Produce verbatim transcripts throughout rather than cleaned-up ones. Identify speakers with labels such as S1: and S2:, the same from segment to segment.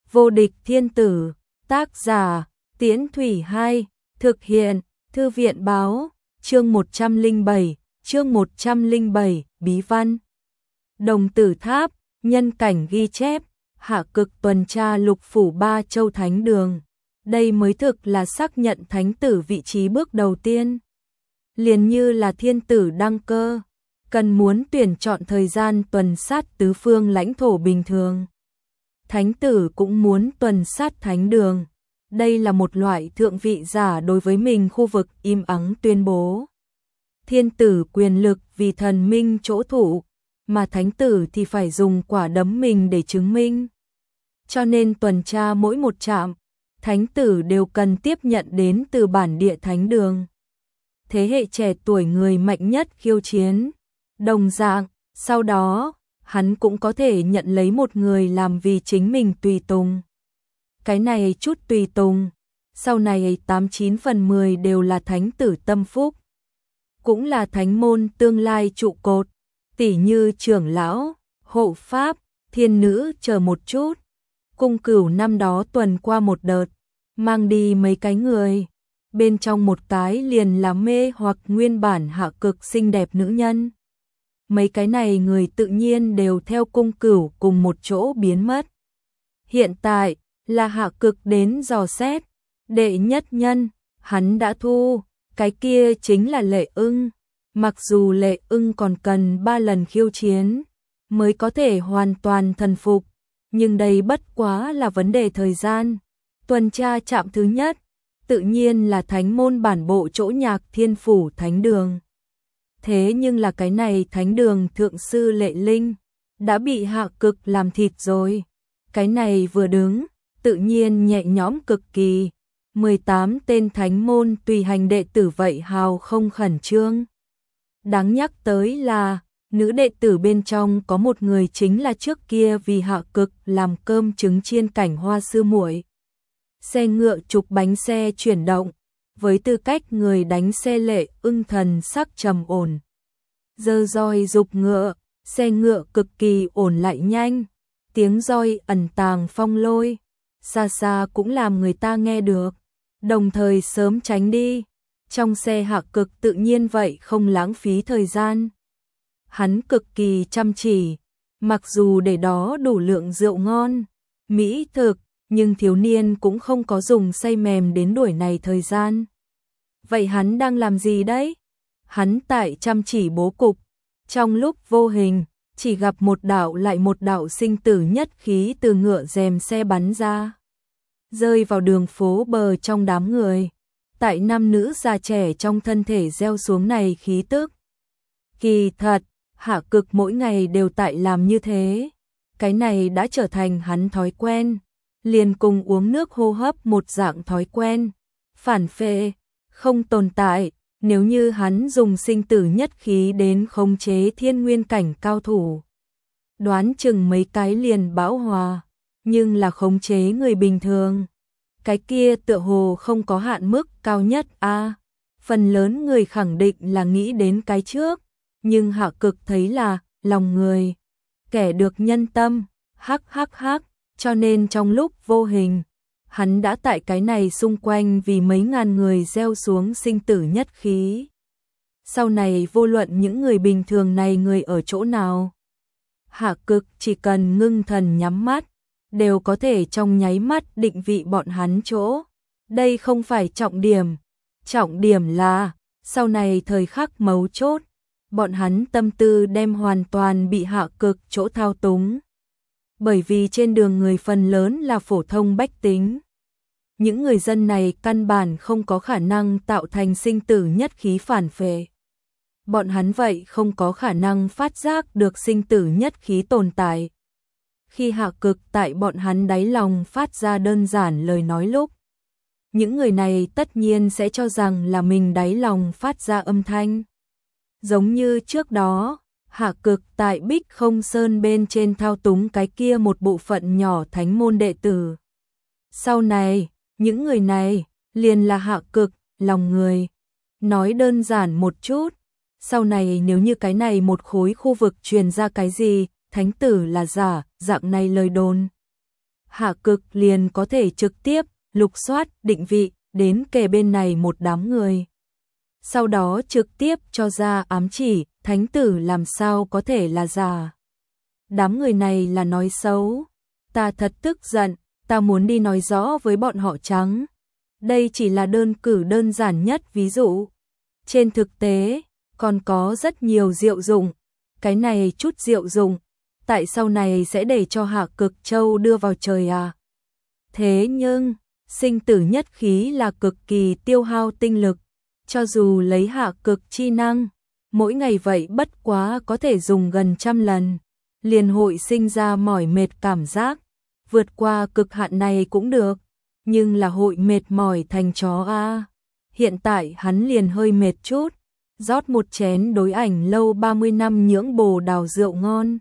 S1: Vô địch thiên tử, tác giả, Tiễn Thủy hai, thực hiện, Thư viện báo, chương một trăm lẻ bảy, chương một trăm lẻ bảy, bí văn. Đồng Tử Tháp, nhân cảnh ghi chép, hạ cực tuần tra lục phủ ba châu thánh đường. Đây mới thực là xác nhận thánh tử vị trí bước đầu tiên. Liền như là thiên tử đăng cơ, cần muốn tuyển chọn thời gian tuần sát tứ phương lãnh thổ bình thường. Thánh tử cũng muốn tuần sát thánh đường. Đây là một loại thượng vị giả đối với mình khu vực im ắng tuyên bố. Thiên tử quyền lực vì thần minh chỗ thủ, mà thánh tử thì phải dùng quả đấm mình để chứng minh. Cho nên tuần tra mỗi một trạm, thánh tử đều cần tiếp nhận đến từ bản địa thánh đường. Thế hệ trẻ tuổi người mạnh nhất khiêu chiến. Đồng dạng, sau đó, hắn cũng có thể nhận lấy một người làm vì chính mình tùy tùng. Cái này chút tùy tùng, sau này tám chín phần mười đều là thánh tử tâm phúc. Cũng là thánh môn tương lai trụ cột, tỉ như trưởng lão, hộ pháp, thiên nữ chờ một chút. Cung Cửu năm đó tuần qua một đợt, mang đi mấy cái người. Bên trong một cái liền là mê hoặc nguyên bản hạ cực xinh đẹp nữ nhân. Mấy cái này người tự nhiên đều theo Cung Cửu cùng một chỗ biến mất. Hiện tại là hạ cực đến dò xét. Đệ nhất nhân, hắn đã thu, cái kia chính là Lệ Ưng. Mặc dù Lệ Ưng còn cần ba lần khiêu chiến mới có thể hoàn toàn thần phục, nhưng đây bất quá là vấn đề thời gian. Tuần tra trạm thứ nhất, tự nhiên là thánh môn bản bộ chỗ nhạc Thiên Phủ Thánh Đường. Thế nhưng là cái này thánh đường thượng sư Lệ Linh đã bị hạ cực làm thịt rồi. Cái này vừa đứng, tự nhiên nhẹ nhõm cực kỳ. mười tám tên thánh môn tùy hành đệ tử vậy hào không khẩn trương. Đáng nhắc tới là, nữ đệ tử bên trong có một người chính là trước kia vì hạ cực làm cơm trứng chiên cảnh Hoa sư muội. Xe ngựa trục bánh xe chuyển động, với tư cách người đánh xe Lệ Ưng thần sắc trầm ổn. Giơ roi dục ngựa, xe ngựa cực kỳ ổn lại nhanh, tiếng roi ẩn tàng phong lôi, xa xa cũng làm người ta nghe được, đồng thời sớm tránh đi. Trong xe hạ cực tự nhiên vậy không lãng phí thời gian. Hắn cực kỳ chăm chỉ, mặc dù để đó đủ lượng rượu ngon, mỹ thực, nhưng thiếu niên cũng không có dùng say mềm đến đuổi này thời gian. Vậy hắn đang làm gì đấy? Hắn tại chăm chỉ bố cục, trong lúc vô hình, chỉ gặp một đạo lại một đạo sinh tử nhất khí từ ngựa rèm xe bắn ra. Rơi vào đường phố bờ trong đám người, tại nam nữ già trẻ trong thân thể gieo xuống này khí tức. Kỳ thật, hạ cực mỗi ngày đều tại làm như thế. Cái này đã trở thành hắn thói quen, liền cùng uống nước hô hấp một dạng thói quen. Phản phệ, không tồn tại, nếu như hắn dùng sinh tử nhất khí đến khống chế thiên nguyên cảnh cao thủ. Đoán chừng mấy cái liền bão hòa, nhưng là khống chế người bình thường. Cái kia tựa hồ không có hạn mức cao nhất a. À, phần lớn người khẳng định là nghĩ đến cái trước, nhưng hạ cực thấy là lòng người, kẻ được nhân tâm, hắc hắc hắc, cho nên trong lúc vô hình, hắn đã tại cái này xung quanh vì mấy ngàn người gieo xuống sinh tử nhất khí. Sau này vô luận những người bình thường này người ở chỗ nào, hạ cực chỉ cần ngưng thần nhắm mắt, đều có thể trong nháy mắt định vị bọn hắn chỗ. Đây không phải trọng điểm, trọng điểm là, sau này thời khắc mấu chốt, bọn hắn tâm tư đem hoàn toàn bị hạ cực chỗ thao túng. Bởi vì trên đường người phần lớn là phổ thông bách tính. Những người dân này căn bản không có khả năng tạo thành sinh tử nhất khí phản phệ. Bọn hắn vậy không có khả năng phát giác được sinh tử nhất khí tồn tại. Khi hạ cực tại bọn hắn đáy lòng phát ra đơn giản lời nói lúc, những người này tất nhiên sẽ cho rằng là mình đáy lòng phát ra âm thanh. Giống như trước đó, hạ cực tại Bích Không Sơn bên trên thao túng cái kia một bộ phận nhỏ thánh môn đệ tử. Sau này, những người này liền là hạ cực, lòng người. Nói đơn giản một chút, sau này nếu như cái này một khối khu vực truyền ra cái gì, thánh tử là giả, dạng này lời đồn. Hạ Cực liền có thể trực tiếp lục soát định vị đến kề bên này một đám người. Sau đó trực tiếp cho ra ám chỉ, thánh tử làm sao có thể là giả. Đám người này là nói xấu. Ta thật tức giận, ta muốn đi nói rõ với bọn họ trắng. Đây chỉ là đơn cử đơn giản nhất ví dụ. Trên thực tế, còn có rất nhiều diệu dụng. Cái này chút diệu dụng, tại sau này sẽ để cho Hạ Cực Châu đưa vào trời à. Thế nhưng, sinh tử nhất khí là cực kỳ tiêu hao tinh lực. Cho dù lấy Hạ Cực chi năng, mỗi ngày vậy bất quá có thể dùng gần trăm lần. Liền hội sinh ra mỏi mệt cảm giác. Vượt qua cực hạn này cũng được, nhưng là hội mệt mỏi thành chó a. Hiện tại hắn liền hơi mệt chút, rót một chén đối ảnh lâu ba mươi năm nhưỡng bồ đào rượu ngon.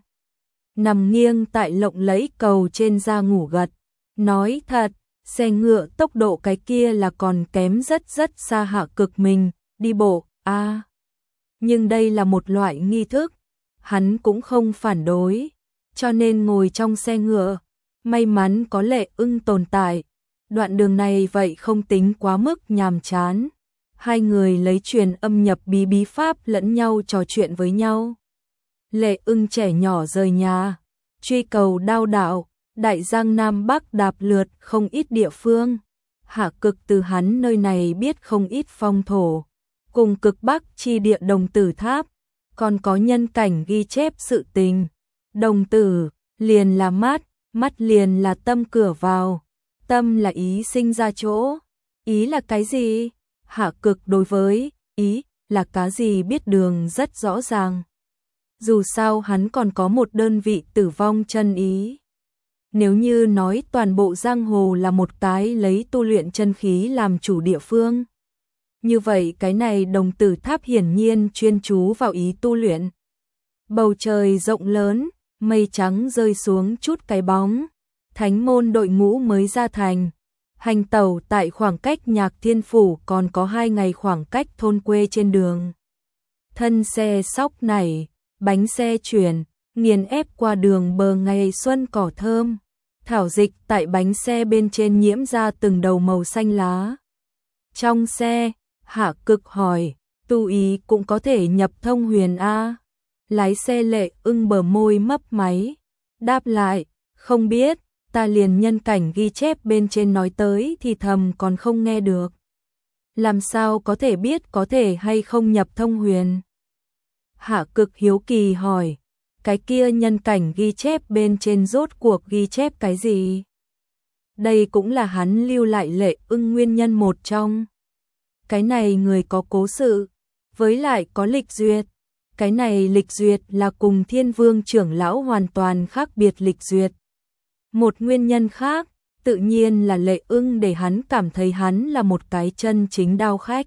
S1: Nằm nghiêng tại lộng lẫy cầu trên da ngủ gật, nói thật, xe ngựa tốc độ cái kia là còn kém rất rất xa Hạ Cực mình, đi bộ, a. Nhưng đây là một loại nghi thức, hắn cũng không phản đối, cho nên ngồi trong xe ngựa. May mắn có Lệ Ưng tồn tại, đoạn đường này vậy không tính quá mức nhàm chán. Hai người lấy truyền âm nhập bí bí pháp lẫn nhau trò chuyện với nhau. Lệ Ưng trẻ nhỏ rời nhà, truy cầu đao đạo, đại giang Nam Bắc đạp lượt không ít địa phương. Hạ Cực từ hắn nơi này biết không ít phong thổ, cùng cực Bắc chi địa Đồng Tử Tháp, còn có nhân cảnh ghi chép sự tình. Đồng tử liền là mắt, mắt liền là tâm cửa vào, tâm là ý sinh ra chỗ. Ý là cái gì? Hạ Cực đối với ý là cái gì biết đường rất rõ ràng. Dù sao hắn còn có một đơn vị tử vong chân ý. Nếu như nói toàn bộ giang hồ là một cái lấy tu luyện chân khí làm chủ địa phương, như vậy cái này Đồng Tử Tháp hiển nhiên chuyên chú vào ý tu luyện. Bầu trời rộng lớn, mây trắng rơi xuống chút cái bóng. Thánh môn đội ngũ mới ra thành, hành tẩu tại khoảng cách Nhạc Thiên Phủ còn có hai ngày khoảng cách thôn quê trên đường. Thân xe sóc nảy, bánh xe chuyển, nghiền ép qua đường bờ ngày xuân cỏ thơm. Thảo dịch tại bánh xe bên trên nhiễm ra từng đầu màu xanh lá. Trong xe, Hạ Cực hỏi, tu ý cũng có thể nhập thông huyền A. Lái xe Lệ Ưng bờ môi mấp máy, đáp lại, không biết. Ta liền nhân cảnh ghi chép bên trên nói tới thì thầm còn không nghe được. Làm sao có thể biết có thể hay không nhập thông huyền? Hạ Cực hiếu kỳ hỏi, cái kia nhân cảnh ghi chép bên trên rốt cuộc ghi chép cái gì? Đây cũng là hắn lưu lại Lệ Ưng nguyên nhân một trong. Cái này người có cố sự, với lại có lịch duyệt. Cái này lịch duyệt là cùng Thiên Vương trưởng lão hoàn toàn khác biệt lịch duyệt. Một nguyên nhân khác, tự nhiên là Lệ Ưng để hắn cảm thấy hắn là một cái chân chính đao khách,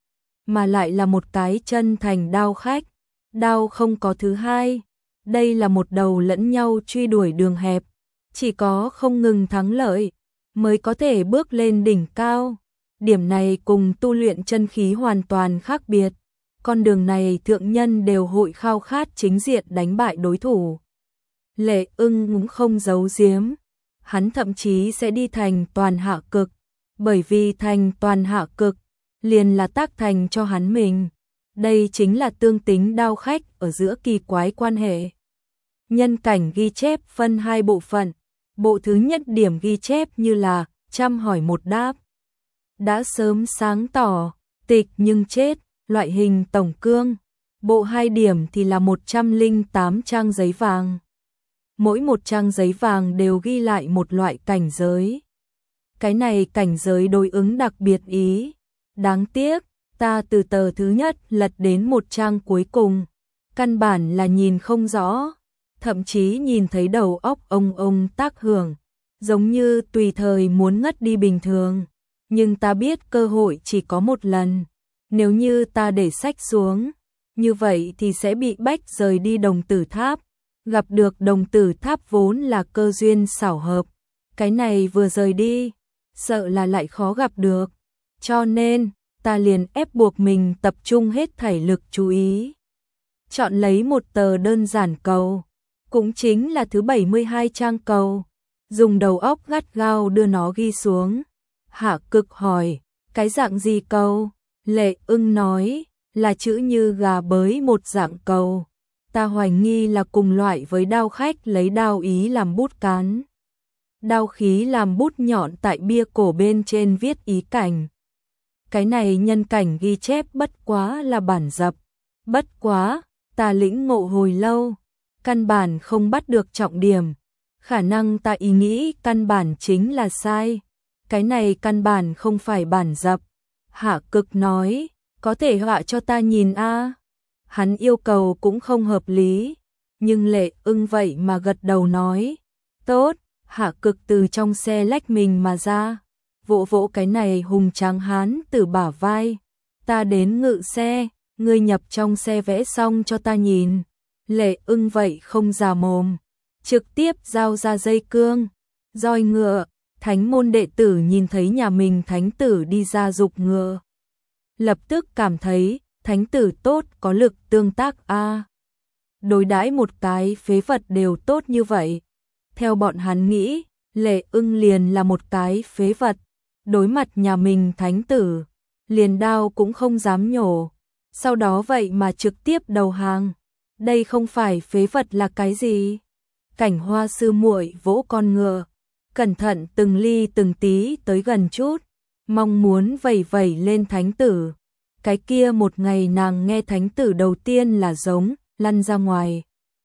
S1: mà lại là một cái chân thành đao khách, đao không có thứ hai. Đây là một đầu lẫn nhau truy đuổi đường hẹp, chỉ có không ngừng thắng lợi mới có thể bước lên đỉnh cao. Điểm này cùng tu luyện chân khí hoàn toàn khác biệt. Con đường này thượng nhân đều hội khao khát chính diện đánh bại đối thủ. Lệ Ưng cũng không giấu giếm, hắn thậm chí sẽ đi thành toàn Hạ Cực, bởi vì thành toàn Hạ Cực liền là tác thành cho hắn mình. Đây chính là tương tính đao khách ở giữa kỳ quái quan hệ. Nhân cảnh ghi chép phân hai bộ phận, bộ thứ nhất điểm ghi chép như là trăm hỏi một đáp, đã sớm sáng tỏ, tịch nhưng chết, loại hình tổng cương. Bộ hai điểm thì là một trăm lẻ tám trang giấy vàng. Mỗi một trang giấy vàng đều ghi lại một loại cảnh giới. Cái này cảnh giới đối ứng đặc biệt ý. Đáng tiếc, ta từ tờ thứ nhất lật đến một trang cuối cùng, căn bản là nhìn không rõ, thậm chí nhìn thấy đầu óc ông ông tác hưởng, giống như tùy thời muốn ngất đi bình thường. Nhưng ta biết cơ hội chỉ có một lần, nếu như ta để sách xuống, như vậy thì sẽ bị bách rời đi Đồng Tử Tháp. Gặp được Đồng Tử Tháp vốn là cơ duyên xảo hợp, cái này vừa rời đi, sợ là lại khó gặp được. Cho nên, ta liền ép buộc mình tập trung hết thảy lực chú ý. Chọn lấy một tờ đơn giản cầu, cũng chính là thứ bảy mươi hai trang cầu. dùng đầu óc gắt gao đưa nó ghi xuống. Hạ Cực hỏi, cái dạng gì cầu? Lệ Ưng nói, là chữ như gà bới một dạng cầu. Ta hoài nghi là cùng loại với đao khách lấy đao ý làm bút cán. Đao khí làm bút nhọn tại bia cổ bên trên viết ý cảnh. Cái này nhân cảnh ghi chép bất quá là bản dập. Bất quá, ta lĩnh ngộ hồi lâu, căn bản không bắt được trọng điểm. Khả năng ta ý nghĩ căn bản chính là sai. Cái này căn bản không phải bản dập. Hạ Cực nói, có thể họa cho ta nhìn a? Hắn yêu cầu cũng không hợp lý, nhưng Lệ Ưng vậy mà gật đầu nói, tốt. Hạ Cực từ trong xe lách mình mà ra, vỗ vỗ cái này hùng tráng hán từ bả vai. Ta đến ngự xe, ngươi nhập trong xe vẽ xong cho ta nhìn. Lệ Ưng vậy không già mồm, trực tiếp giao ra dây cương, roi ngựa. Thánh môn đệ tử nhìn thấy nhà mình thánh tử đi ra dục ngựa, lập tức cảm thấy thánh tử tốt, có lực tương tác a. À. Đối đãi một cái phế vật đều tốt như vậy. Theo bọn hắn nghĩ, Lệ Ưng liền là một cái phế vật, đối mặt nhà mình thánh tử, liền đao cũng không dám nhổ, sau đó vậy mà trực tiếp đầu hàng. Đây không phải phế vật là cái gì? Cảnh Hoa sư muội vỗ con ngựa, cẩn thận từng ly từng tí tới gần chút, mong muốn vẩy vẩy lên thánh tử. Cái kia một ngày nàng nghe thánh tử đầu tiên là giống, lăn ra ngoài.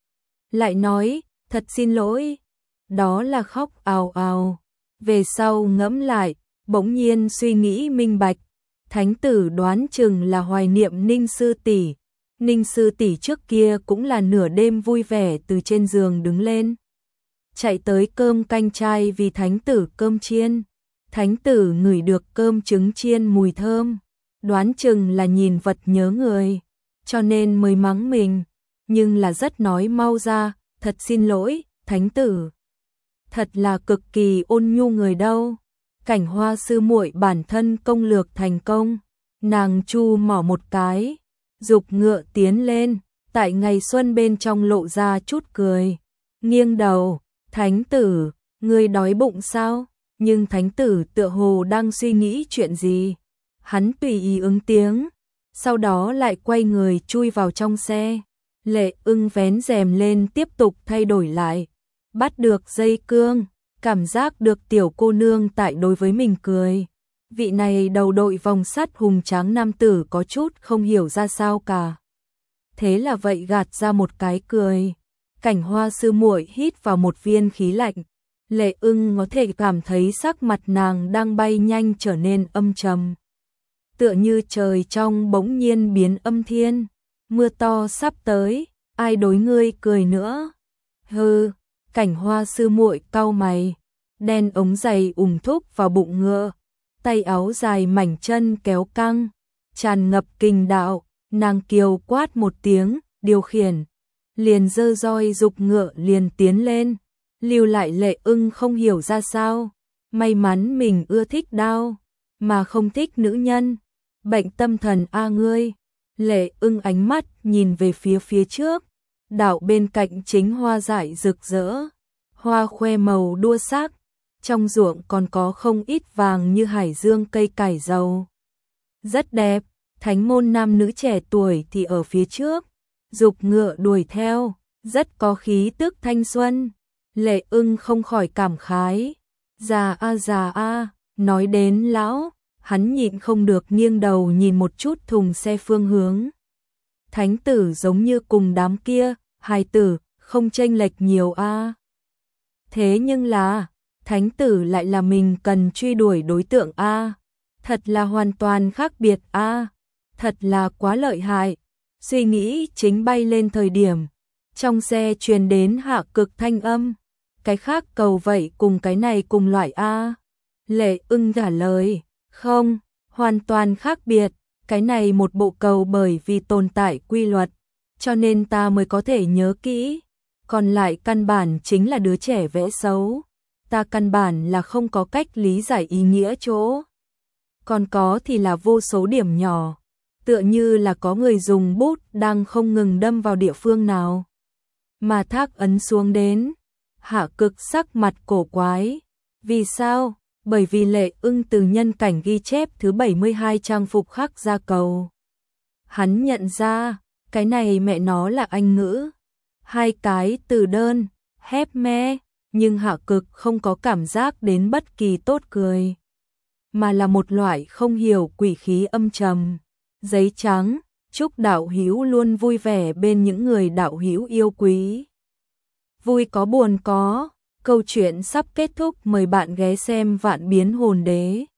S1: Lại nói, thật xin lỗi, đó là khóc ào ào. Về sau ngẫm lại, bỗng nhiên suy nghĩ minh bạch, thánh tử đoán chừng là hoài niệm Ninh sư tỷ. Ninh sư tỷ trước kia cũng là nửa đêm vui vẻ từ trên giường đứng lên, chạy tới cơm canh chai vì thánh tử cơm chiên. Thánh tử ngửi được cơm trứng chiên mùi thơm, đoán chừng là nhìn vật nhớ người, cho nên mới mắng mình, nhưng là rất nói mau ra, thật xin lỗi, thánh tử. Thật là cực kỳ ôn nhu người đâu. Cảnh Hoa sư muội bản thân công lược thành công, nàng chu mỏ một cái, dục ngựa tiến lên, tại ngày xuân bên trong lộ ra chút cười, nghiêng đầu, thánh tử, ngươi đói bụng sao? Nhưng thánh tử tựa hồ đang suy nghĩ chuyện gì, hắn tùy ý ứng tiếng, sau đó lại quay người chui vào trong xe. Lệ Ưng vén rèm lên tiếp tục thay đổi lại, bắt được dây cương, cảm giác được tiểu cô nương tại đối với mình cười. Vị này đầu đội vòng sắt hùng tráng nam tử có chút không hiểu ra sao cả. Thế là vậy gạt ra một cái cười. Cảnh Hoa sư muội hít vào một viên khí lạnh. Lệ Ưng có thể cảm thấy sắc mặt nàng đang bay nhanh trở nên âm trầm. Tựa như trời trong bỗng nhiên biến âm thiên, mưa to sắp tới, ai đối ngươi cười nữa? Hừ, Cảnh Hoa sư muội cau mày, đen ống giày ủng thúc vào bụng ngựa, tay áo dài mảnh chân kéo căng, tràn ngập kình đạo, nàng kiều quát một tiếng, điều khiển, liền giơ roi dục ngựa liền tiến lên. Lưu lại Lệ Ưng không hiểu ra sao, may mắn mình ưa thích đao, mà không thích nữ nhân. Bệnh tâm thần a ngươi. Lệ Ưng ánh mắt nhìn về phía phía trước, đạo bên cạnh chính hoa dại rực rỡ, hoa khoe màu đua sắc, trong ruộng còn có không ít vàng như hải dương cây cải dầu. Rất đẹp, thánh môn nam nữ trẻ tuổi thì ở phía trước, dục ngựa đuổi theo, rất có khí tức thanh xuân. Lệ Ưng không khỏi cảm khái, già a già a, nói đến lão, hắn nhịn không được nghiêng đầu nhìn một chút thùng xe phương hướng. Thánh tử giống như cùng đám kia, hài tử, không chênh lệch nhiều a. Thế nhưng là, thánh tử lại là mình cần truy đuổi đối tượng a. Thật là hoàn toàn khác biệt a. Thật là quá lợi hại. Suy nghĩ chính bay lên thời điểm, trong xe truyền đến Hạ Cực thanh âm. Cái khác cầu vậy cùng cái này cùng loại a. Lệ Ưng trả lời, không, hoàn toàn khác biệt, cái này một bộ cầu bởi vì tồn tại quy luật, cho nên ta mới có thể nhớ kỹ, còn lại căn bản chính là đứa trẻ vẽ xấu, ta căn bản là không có cách lý giải ý nghĩa chỗ. Còn có thì là vô số điểm nhỏ, tựa như là có người dùng bút đang không ngừng đâm vào địa phương nào, mà thác ấn xuống đến. Hạ Cực sắc mặt cổ quái. Vì sao? Bởi vì Lệ Ưng từ nhân cảnh ghi chép thứ bảy mươi hai trang phục khắc ra cầu. Hắn nhận ra, cái này mẹ nó là Anh ngữ. Hai cái từ đơn, hép me, nhưng Hạ Cực không có cảm giác đến bất kỳ tốt cười, mà là một loại không hiểu quỷ khí âm trầm. Giấy trắng, chúc đạo hữu luôn vui vẻ bên những người đạo hữu yêu quý. Vui có buồn có, câu chuyện sắp kết thúc, mời bạn ghé xem Vạn Biến Hồn Đế.